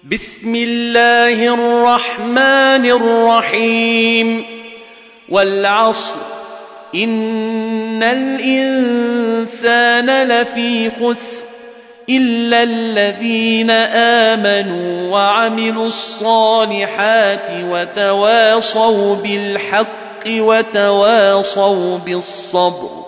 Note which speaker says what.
Speaker 1: بسم الله الرحمن الرحيم والعصر إن الإنسان لفي خسر إلا الذين آمنوا وعملوا الصالحات وتواصوا بالحق وتواصوا بالصبر